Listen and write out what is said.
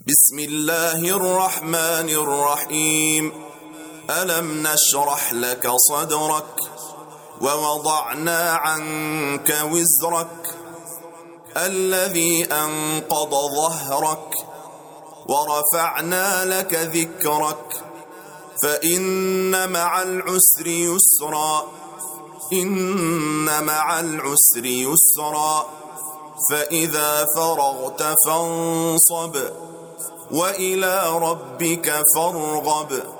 بسم الله الرحمن الرحيم ألم نشرح لك صدرك ووضعنا عنك وزرك الذي أنقض ظهرك ورفعنا لك ذكرك فإن مع العسر يسرا إن مع العسر يسرا فإذا فرغت فانصب وإلى ربك فارغب